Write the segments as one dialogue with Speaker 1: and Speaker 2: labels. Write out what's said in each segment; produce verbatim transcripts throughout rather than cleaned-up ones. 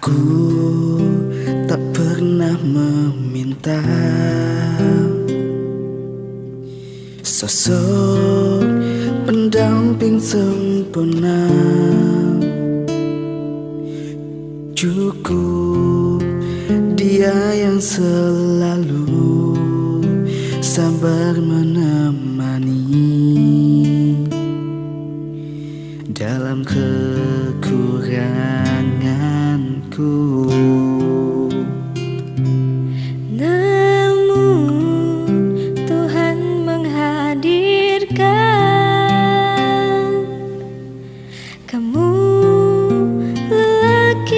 Speaker 1: Aku tak pernah meminta sosok pendamping sempurna. Cukup dia yang selalu sabar menemani dalam kekuranganku.
Speaker 2: Namun Tuhan menghadirkan kamu, lelaki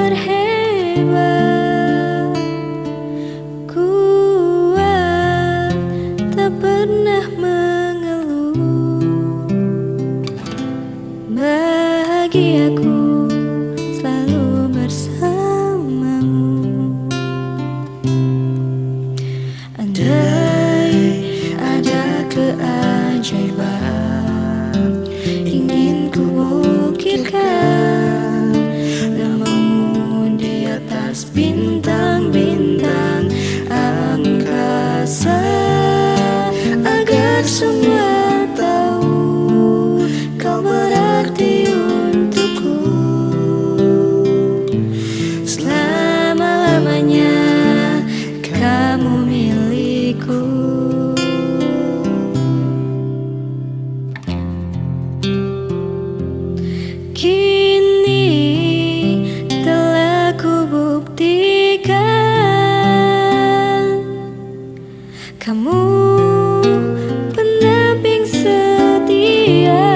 Speaker 2: terhebat, kuat, tak pernah mengeluh. Bahagiaku selalu bersamamu. Andai ada keajaiban ingin ku ukirkan namamu di atas bintang-bintang angkasa, agar semua tahu kau berarti untukku. Selama-lamanya kamu milikku. Kini telah ku buktikan kamu pendamping setia,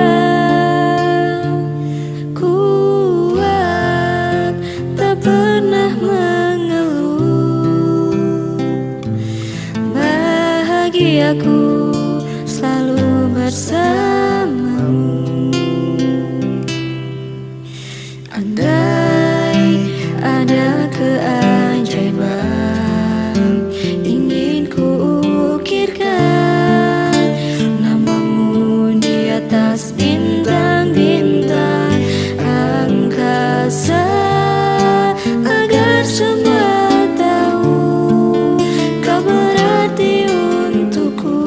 Speaker 2: kuat, tak pernah mengeluh. Bahagiaku selalu bersamamu. Andai ada keajaiban ingin ku ukirkan namamu di atas bintang-bintang angkasa, agar semua tahu kau berarti untukku.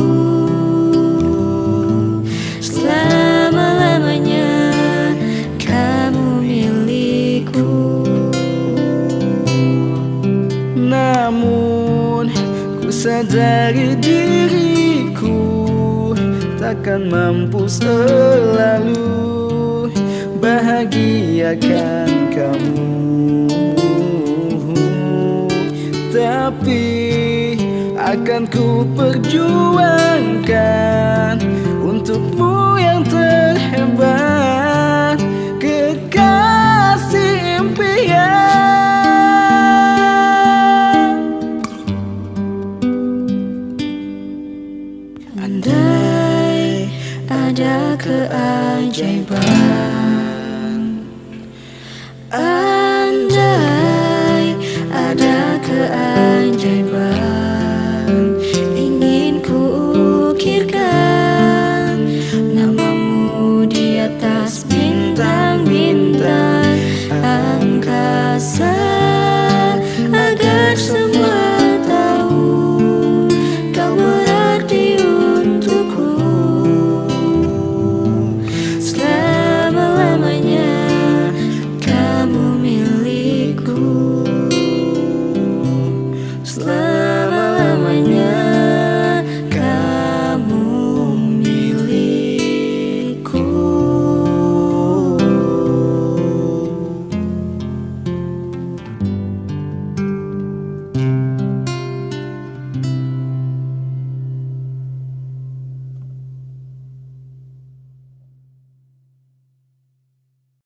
Speaker 2: Selama-lamanya kamu milikku.
Speaker 1: Namun ku sadari diriku takkan mampu selalu bahagiakan kamu, tapi akan ku perjuangkan untukmu yang terhebat, kekasih impian.
Speaker 2: Andai ada keajaiban